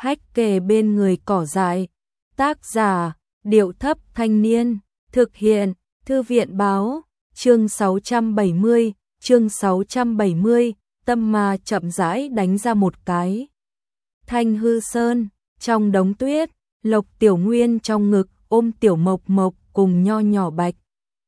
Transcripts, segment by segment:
hách kề bên người cỏ dại. Tác giả, Điệu Thấp Thanh Niên, thực hiện, Thư viện Báo, chương 670, Tâm Ma chậm rãi đánh ra một cái. Thanh hư sơn, trong đống tuyết, Lộc Tiểu Nguyên trong ngực ôm Tiểu Mộc Mộc cùng nho nhỏ Bạch.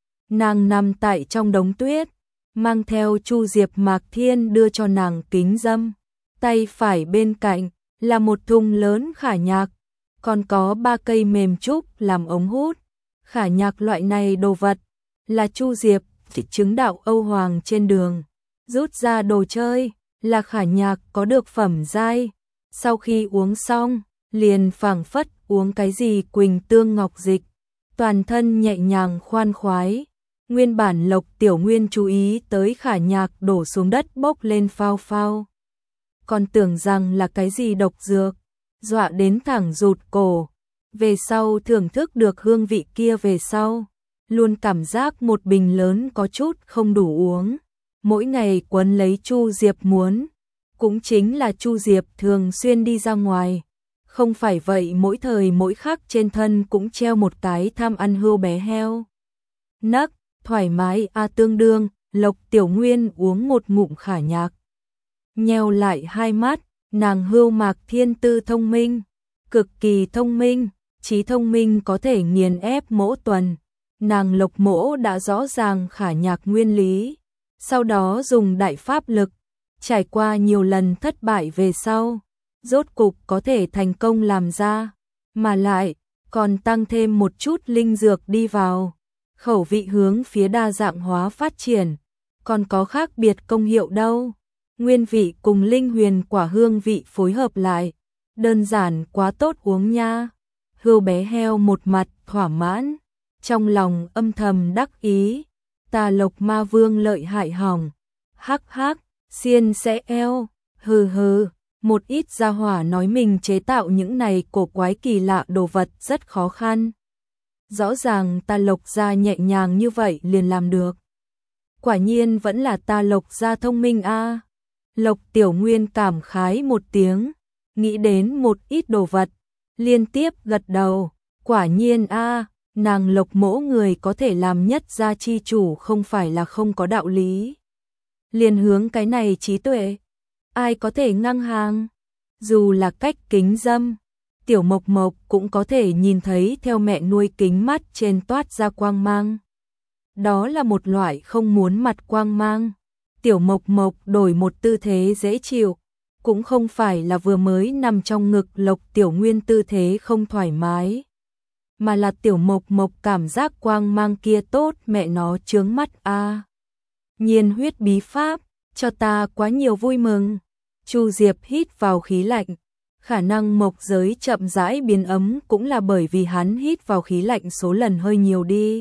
Nàng nằm tại trong đống tuyết, mang theo Chu Diệp Mạc Thiên đưa cho nàng kính dâm. Tay phải bên cạnh là một thùng lớn khả nhạc, còn có 3 cây mềm trúc làm ống hút. Khả nhạc loại này đồ vật là Chu Diệp chứng đạo Âu Hoàng trên đường rút ra đồ chơi, là khả nhạc có được phẩm giai. Sau khi uống xong, liền phảng phất uống cái gì quỳnh tương ngọc dịch, toàn thân nhẹ nhàng khoan khoái. Nguyên bản Lộc Tiểu Nguyên chú ý tới khả nhạc đổ xuống đất bốc lên phao phao, còn tưởng rằng là cái gì độc dược, dọa đến thẳng rụt cổ. Về sau thưởng thức được hương vị kia về sau, luôn cảm giác một bình lớn có chút không đủ uống. Mỗi ngày quấn lấy Chu Diệp muốn, cũng chính là Chu Diệp thường xuyên đi ra ngoài. Không phải vậy mỗi thời mỗi khắc trên thân cũng treo một cái tham ăn hươu bé heo. Nấc, thoải mái tương đương, Lộc Tiểu Nguyên uống một ngụm khả nhạc. Nheo lại hai mắt, nàng hươu Mạc Thiên tư thông minh, cực kỳ thông minh, trí thông minh có thể nghiền ép Mỗ Tuần. Nàng Lộc Mỗ đã rõ ràng khả nhạc nguyên lý, sau đó dùng đại pháp lực, trải qua nhiều lần thất bại về sau, rốt cục có thể thành công làm ra, mà lại còn tăng thêm một chút linh dược đi vào, khẩu vị hướng phía đa dạng hóa phát triển, còn có khác biệt công hiệu đâu. Nguyên vị cùng linh huyền quả hương vị phối hợp lại, đơn giản quá tốt uống nha. Hươu bé heo một mặt thỏa mãn, trong lòng âm thầm đắc ý, ta Lộc Ma Vương lợi hại hỏng. Hắc hắc, xiên sẽ eo, hừ hừ. Một ít gia hỏa nói mình chế tạo những này cổ quái kỳ lạ đồ vật rất khó khăn. Rõ ràng ta Lộc gia nhẹ nhàng như vậy liền làm được. Quả nhiên vẫn là ta Lộc gia thông minh a. Lộc Tiểu Nguyên cảm khái một tiếng, nghĩ đến một ít đồ vật, liên tiếp gật đầu. Quả nhiên a, nàng Lộc Mỗ người có thể làm nhất gia chi chủ không phải là không có đạo lý. Liền hướng cái này trí tuệ, ai có thể ngang hàng. Dù là cách kính dâm, Tiểu Mộc Mộc cũng có thể nhìn thấy theo mẹ nuôi kính mắt trên toát ra quang mang. Đó là một loại không muốn mặt quang mang. Tiểu Mộc Mộc đổi một tư thế dễ chịu, cũng không phải là vừa mới nằm trong ngực Lộc Tiểu Nguyên tư thế không thoải mái, mà là Tiểu Mộc Mộc cảm giác quang mang kia tốt mẹ nó chướng mắt a. Nhiên huyết bí pháp, cho ta quá nhiều vui mừng. Chu Diệp hít vào khí lạnh, khả năng mộc giới chậm rãi biến ấm cũng là bởi vì hắn hít vào khí lạnh số lần hơi nhiều đi.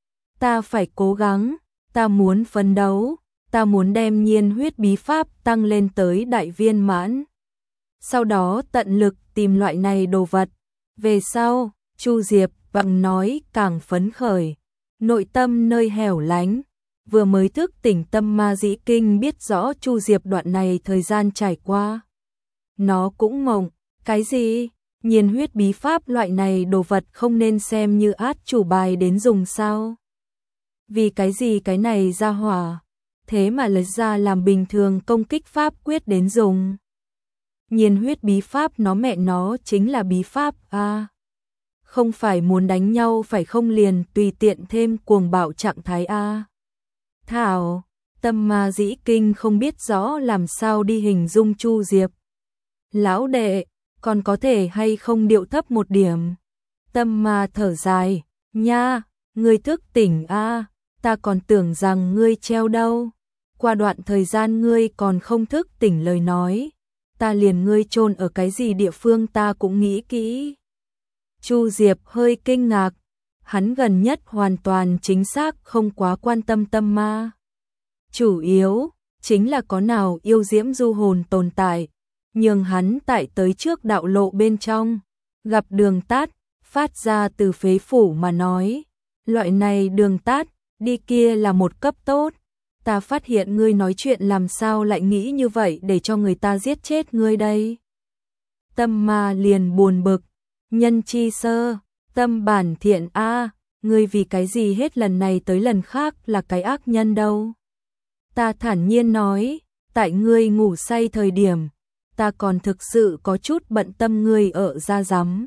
Ta phải cố gắng, ta muốn phấn đấu, ta muốn đem nhiên huyết bí pháp tăng lên tới đại viên mãn. Sau đó tận lực tìm loại này đồ vật. Về sau, Chu Diệp bằng nói càng phấn khởi, nội tâm nơi hẻo lánh. Vừa mới thức tỉnh Tâm Ma Dĩ Kinh biết rõ Chu Diệp đoạn này thời gian trải qua. Nó cũng ngộng, cái gì? Nhiên huyết bí pháp loại này đồ vật không nên xem như át chủ bài đến dùng sao? Vì cái gì cái này ra hỏa, thế mà lấy ra làm bình thường công kích pháp quyết đến dùng. Nhiên huyết bí pháp nó mẹ nó chính là bí pháp a. Không phải muốn đánh nhau phải không liền tùy tiện thêm cuồng bạo trạng thái a. Thảo, Tâm Ma Dĩ Kinh không biết rõ làm sao đi hình dung Chu Diệp. Lão đệ, còn có thể hay không điệu thấp một điểm? Tâm Ma thở dài, nha, ngươi thức tỉnh a, ta còn tưởng rằng ngươi treo đâu. Qua đoạn thời gian ngươi còn không thức tỉnh lời nói, ta liền ngươi chôn ở cái gì địa phương ta cũng nghĩ kỹ. Chu Diệp hơi kinh ngạc. Hắn gần nhất hoàn toàn chính xác không quá quan tâm Tâm Ma. Chủ yếu chính là có nào yêu diễm du hồn tồn tại, nhưng hắn tại tới trước đạo lộ bên trong, gặp đường tát, phát ra từ phế phủ mà nói. Loại này đường tát, đi kia là một cấp tốt. Ta phát hiện ngươi nói chuyện làm sao lại nghĩ như vậy để cho người ta giết chết ngươi đây. Tâm ma liền buồn bực, nhân chi sơ, tâm bản thiện a, ngươi vì cái gì hết lần này tới lần khác là cái ác nhân đâu? Ta thản nhiên nói, tại ngươi ngủ say thời điểm, ta còn thực sự có chút bận tâm ngươi ở ra rắm.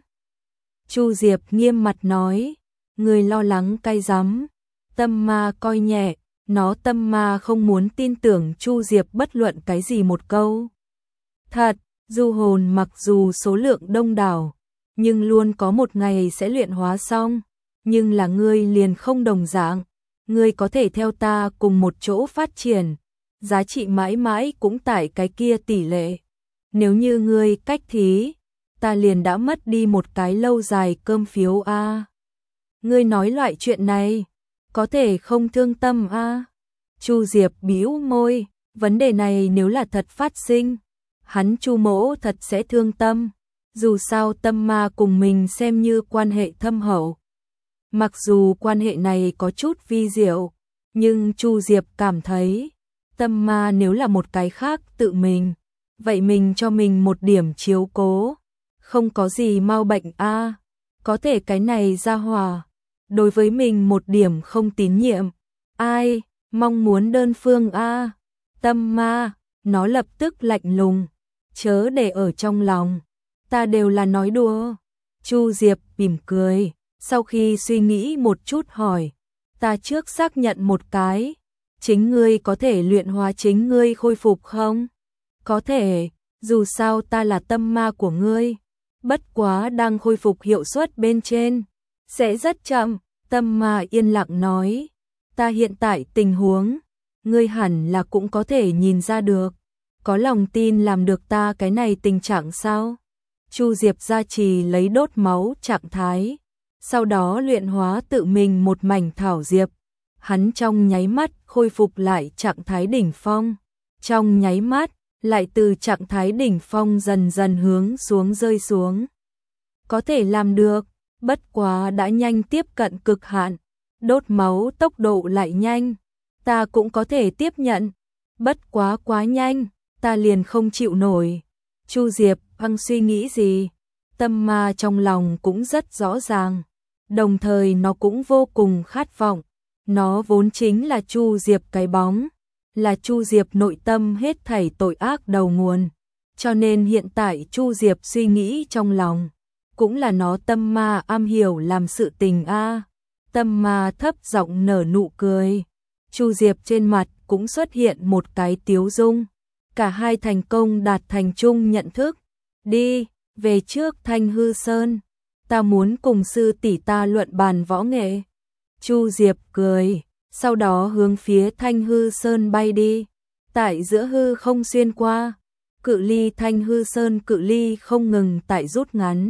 Chu Diệp nghiêm mặt nói, ngươi lo lắng cái rắm, tâm ma coi nhẹ, nó tâm ma không muốn tin tưởng Chu Diệp bất luận cái gì một câu. Thật, du hồn mặc dù số lượng đông đảo, nhưng luôn có một ngày sẽ luyện hóa xong, nhưng là ngươi liền không đồng dạng, ngươi có thể theo ta cùng một chỗ phát triển, giá trị mãi mãi cũng tại cái kia tỷ lệ. Nếu như ngươi cách thí, ta liền đã mất đi một cái lâu dài cơm phiếu a. Ngươi nói loại chuyện này, có thể không thương tâm a? Chu Diệp bĩu môi, vấn đề này nếu là thật phát sinh, hắn Chu mỗ thật sẽ thương tâm, dù sao tâm ma cùng mình xem như quan hệ thâm hậu. Mặc dù quan hệ này có chút vi diệu, nhưng Chu Diệp cảm thấy, tâm ma nếu là một cái khác tự mình, vậy mình cho mình một điểm chiếu cố, không có gì mau bệnh a, có thể cái này ra hòa, đối với mình một điểm không tín nhiệm, ai, mong muốn đơn phương a, tâm ma, nó lập tức lạnh lùng, chớ để ở trong lòng, ta đều là nói đùa. Chu Diệp mỉm cười, sau khi suy nghĩ một chút hỏi, ta trước xác nhận một cái, chính ngươi có thể luyện hóa chính ngươi khôi phục không? Có thể, dù sao ta là tâm ma của ngươi, bất quá đang khôi phục hiệu suất bên trên, sẽ rất chậm. Tâm ma yên lặng nói, ta hiện tại tình huống, ngươi hẳn là cũng có thể nhìn ra được, có lòng tin làm được ta cái này tình trạng sao? Chu Diệp gia trì lấy đốt máu trạng thái, sau đó luyện hóa tự mình một mảnh thảo diệp, hắn trong nháy mắt khôi phục lại trạng thái đỉnh phong, trong nháy mắt lại từ trạng thái đỉnh phong dần dần hướng xuống rơi xuống. Có thể làm được, bất quá đã nhanh tiếp cận cực hạn, đốt máu tốc độ lại nhanh, ta cũng có thể tiếp nhận, bất quá quá nhanh, ta liền không chịu nổi. Chu Diệp hăng suy nghĩ gì, tâm ma trong lòng cũng rất rõ ràng, đồng thời nó cũng vô cùng khát vọng, nó vốn chính là Chu Diệp cái bóng, là Chu Diệp nội tâm hết thảy tội ác đầu nguồn, cho nên hiện tại Chu Diệp suy nghĩ trong lòng, cũng là nó tâm ma am hiểu làm sự tình a. Tâm ma thấp giọng nở nụ cười, Chu Diệp trên mặt cũng xuất hiện một cái tiếu dung, cả hai thành công đạt thành chung nhận thức, đi, về trước Thanh Hư Sơn, ta muốn cùng sư tỷ ta luận bàn võ nghệ. Chu Diệp cười, sau đó hướng phía Thanh Hư Sơn bay đi, tại giữa hư không xuyên qua, cự ly Thanh Hư Sơn cự ly không ngừng tại rút ngắn.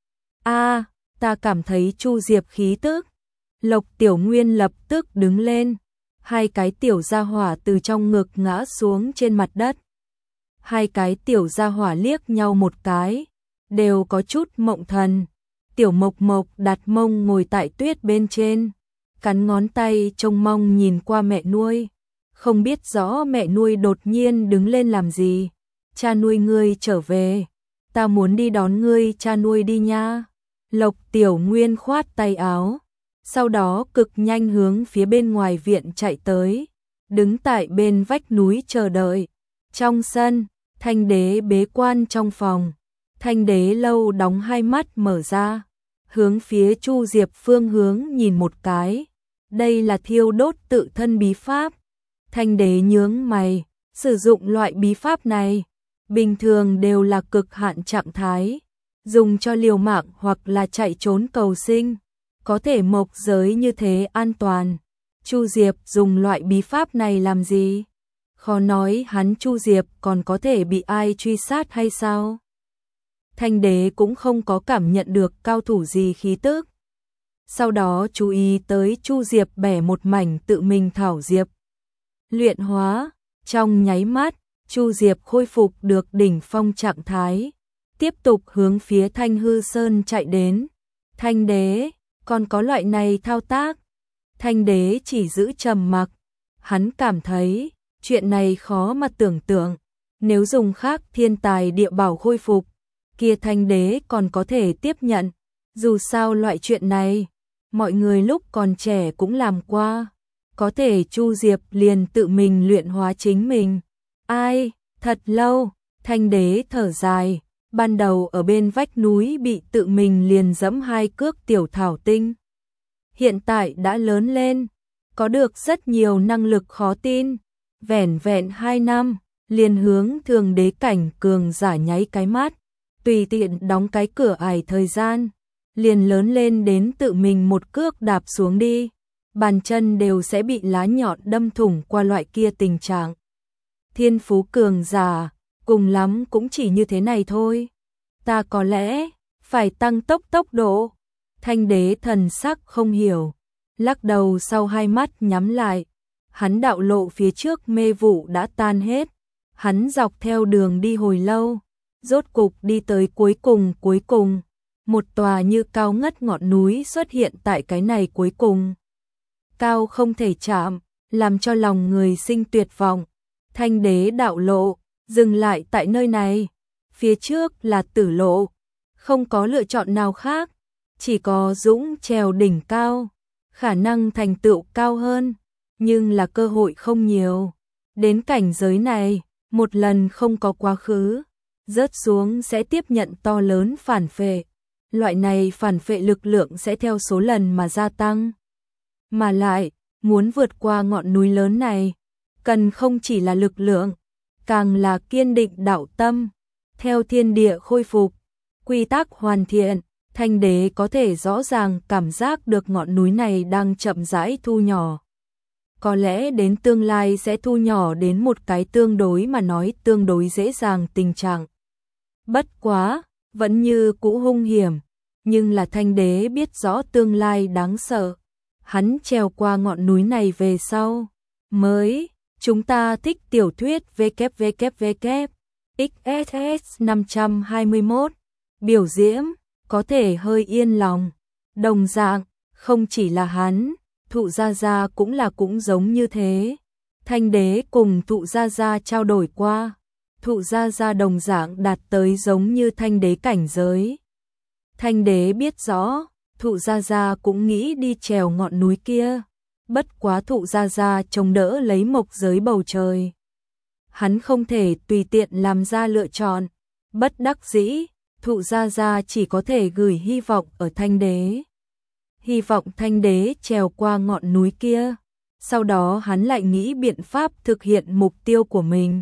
A, ta cảm thấy Chu Diệp khí tức. Lộc Tiểu Nguyên lập tức đứng lên, hai cái tiểu gia hỏa từ trong ngực ngã xuống trên mặt đất. Hai cái tiểu gia hỏa liếc nhau một cái, đều có chút mộng thần. Tiểu Mộc Mộc đặt mông ngồi tại tuyết bên trên, cắn ngón tay trông mong nhìn qua mẹ nuôi, không biết rõ mẹ nuôi đột nhiên đứng lên làm gì. Cha nuôi ngươi trở về, ta muốn đi đón ngươi cha nuôi đi nha. Lộc Tiểu Nguyên khoát tay áo, sau đó cực nhanh hướng phía bên ngoài viện chạy tới, đứng tại bên vách núi chờ đợi. Trong sân, Thanh Đế bế quan trong phòng, Thanh Đế lâu đóng hai mắt mở ra, hướng phía Chu Diệp phương hướng nhìn một cái, đây là thiêu đốt tự thân bí pháp. Thanh Đế nhướng mày, sử dụng loại bí pháp này, bình thường đều là cực hạn trạng thái, dùng cho liều mạng hoặc là chạy trốn cầu sinh, có thể mộc giới như thế an toàn. Chu Diệp dùng loại bí pháp này làm gì? Khó nói hắn Chu Diệp còn có thể bị ai truy sát hay sao? Thanh Đế cũng không có cảm nhận được cao thủ gì khí tức. Sau đó chú ý tới Chu Diệp bẻ một mảnh tự mình thảo diệp. Luyện hóa, trong nháy mắt, Chu Diệp khôi phục được đỉnh phong trạng thái, tiếp tục hướng phía Thanh Hư Sơn chạy đến. Thanh Đế, còn có loại này thao tác? Thanh Đế chỉ giữ trầm mặc, hắn cảm thấy chuyện này khó mà tưởng tượng, nếu dùng khác thiên tài địa bảo khôi phục, kia Thanh đế còn có thể tiếp nhận. Dù sao loại chuyện này, mọi người lúc còn trẻ cũng làm qua. Có thể Chu Diệp liền tự mình luyện hóa chính mình. Ai, thật lâu, Thanh đế thở dài. Ban đầu ở bên vách núi bị tự mình liền dẫm 2 cước tiểu thảo tinh. Hiện tại đã lớn lên, có được rất nhiều năng lực khó tin. Vẻn vẹn 2 năm, liền hướng thường đế cảnh cường giả nháy cái mắt. Tùy tiện đóng cái cửa ải thời gian, liền lớn lên đến tự mình một cước đạp xuống đi. Bàn chân đều sẽ bị lá nhọn đâm thủng qua loại kia tình trạng. Thiên phú cường giả, cùng lắm cũng chỉ như thế này thôi. Ta có lẽ phải tăng tốc độ. Thanh đế thần sắc không hiểu, lắc đầu sau 2 mắt nhắm lại. Hắn đạo lộ phía trước mê vụ đã tan hết. Hắn dọc theo đường đi hồi lâu, rốt cục đi tới cuối cùng. Một tòa như cao ngất ngọn núi xuất hiện tại cái này cuối cùng. Cao không thể chạm, làm cho lòng người sinh tuyệt vọng. Thanh đế đạo lộ, dừng lại tại nơi này. Phía trước là tử lộ, không có lựa chọn nào khác. Chỉ có dũng trèo đỉnh cao, khả năng thành tựu cao hơn, nhưng là cơ hội không nhiều. Đến cảnh giới này, một lần không có quá khứ, rớt xuống sẽ tiếp nhận to lớn phản phệ. Loại này phản phệ lực lượng sẽ theo số lần mà gia tăng. Mà lại, muốn vượt qua ngọn núi lớn này, cần không chỉ là lực lượng, càng là kiên định đạo tâm. Theo thiên địa khôi phục, quy tắc hoàn thiện, Thanh đế có thể rõ ràng cảm giác được ngọn núi này đang chậm rãi thu nhỏ. Có lẽ đến tương lai sẽ thu nhỏ đến một cái tương đối mà nói tương đối dễ dàng tình trạng. Bất quá, vẫn như cũ hung hiểm, nhưng là Thanh đế biết rõ tương lai đáng sợ. Hắn trèo qua ngọn núi này về sau, mới, chúng ta thích tiểu thuyết www XSS 521, biểu diễm, có thể hơi yên lòng. Đồng dạng, không chỉ là hắn, Thụ Gia Gia cũng giống như thế. Thanh đế cùng Thụ Gia Gia trao đổi qua. Thụ Gia Gia đồng dạng đạt tới giống như Thanh đế cảnh giới. Thanh đế biết rõ, Thụ Gia Gia cũng nghĩ đi trèo ngọn núi kia. Bất quá Thụ Gia Gia chống đỡ lấy mộc giới bầu trời. Hắn không thể tùy tiện làm ra lựa chọn. Bất đắc dĩ, Thụ Gia Gia chỉ có thể gửi hy vọng ở Thanh đế. Hy vọng Thanh đế trèo qua ngọn núi kia. Sau đó hắn lại nghĩ biện pháp thực hiện mục tiêu của mình.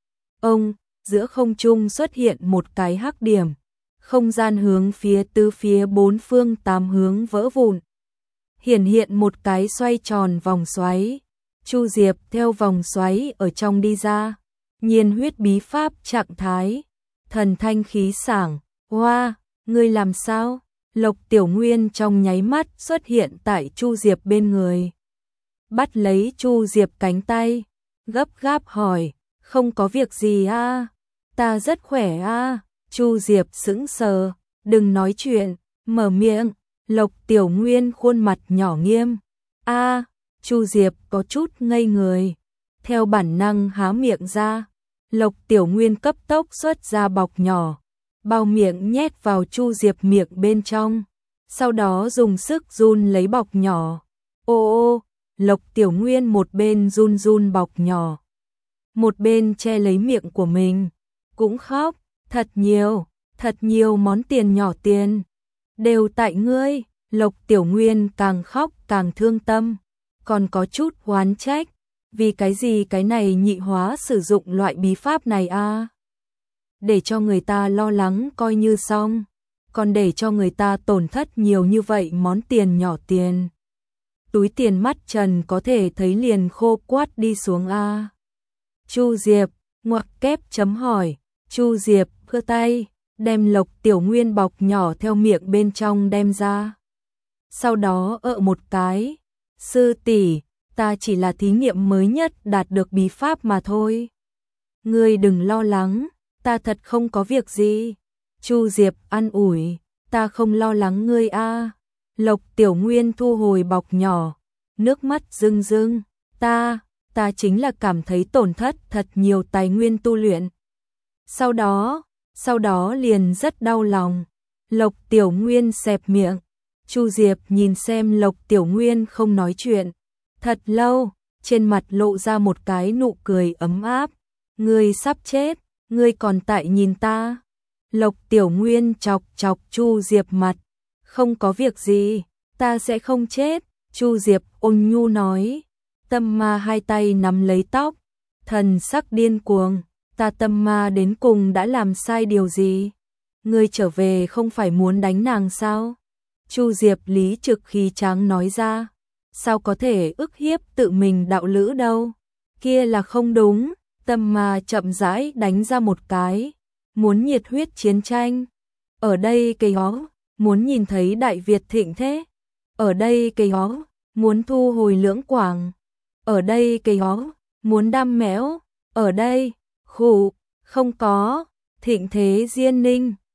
Giữa không trung xuất hiện một cái hắc điểm. Không gian hướng phía tứ phía 4 phương 8 hướng vỡ vụn. Hiện một cái xoay tròn vòng xoáy. Chu Diệp theo vòng xoáy ở trong đi ra. Nhiên huyết bí pháp trạng thái. Thần thanh khí sảng. Hoa, ngươi làm sao? Lộc Tiểu Nguyên trong nháy mắt xuất hiện tại Chu Diệp bên người. Bắt lấy Chu Diệp cánh tay. Gấp gáp hỏi. Không có việc gì à? Ta rất khỏe à? Chu Diệp sững sờ. Đừng nói chuyện. Mở miệng. Lộc Tiểu Nguyên khuôn mặt nhỏ nghiêm. Chu Diệp có chút ngây người. Theo bản năng há miệng ra. Lộc Tiểu Nguyên cấp tốc xuất ra bọc nhỏ. Bao miệng nhét vào Chu Diệp miệng bên trong. Sau đó dùng sức run lấy bọc nhỏ. Lộc Tiểu Nguyên một bên run bọc nhỏ. Một bên che lấy miệng của mình. Cũng khóc. Thật nhiều món tiền nhỏ tiền. Đều tại ngươi. Lộc Tiểu Nguyên càng khóc càng thương tâm. Còn có chút oán trách. Vì cái gì cái này nhị hóa sử dụng loại bí pháp này à? Để cho người ta lo lắng coi như xong. Còn để cho người ta tổn thất nhiều như vậy món tiền nhỏ tiền. Túi tiền mắt Trần có thể thấy liền khô quát đi xuống à? Chu Diệp, ngoặc kép chấm hỏi. Chu Diệp khơ tay, đem Lộc Tiểu Nguyên bọc nhỏ theo miệng bên trong đem ra. Sau đó một cái. Sư tỷ, ta chỉ là thí nghiệm mới nhất đạt được bí pháp mà thôi. Ngươi đừng lo lắng, ta thật không có việc gì. Chu Diệp an ủi, ta không lo lắng ngươi a. Lộc Tiểu Nguyên thu hồi bọc nhỏ, nước mắt rưng rưng. Ta chính là cảm thấy tổn thất thật nhiều tài nguyên tu luyện. Sau đó, sau đó liền rất đau lòng. Lộc Tiểu Nguyên xẹp miệng. Chu Diệp nhìn xem Lộc Tiểu Nguyên không nói chuyện. Thật lâu, trên mặt lộ ra một cái nụ cười ấm áp. Ngươi sắp chết, ngươi còn tại nhìn ta. Lộc Tiểu Nguyên chọc chọc Chu Diệp mặt. Không có việc gì, ta sẽ không chết. Chu Diệp ôn nhu nói. Tâm ma hai tay nắm lấy tóc. Thần sắc điên cuồng. Ta Tâm ma đến cùng đã làm sai điều gì? Ngươi trở về không phải muốn đánh nàng sao? Chu Diệp lý trực khí tráng nói ra. Sao có thể ức hiếp tự mình đạo lữ đâu? Kia là không đúng. Tâm ma chậm rãi đánh ra một cái. Muốn nhiệt huyết chiến tranh. Ở đây cây hó. Muốn nhìn thấy Đại Việt thịnh thế. Ở đây cây hó. Muốn thu hồi Lưỡng Quảng. Ở đây cây hó. Muốn đam mẽo. Ở đây. Khụ. Không có. Thịnh thế Diên Ninh.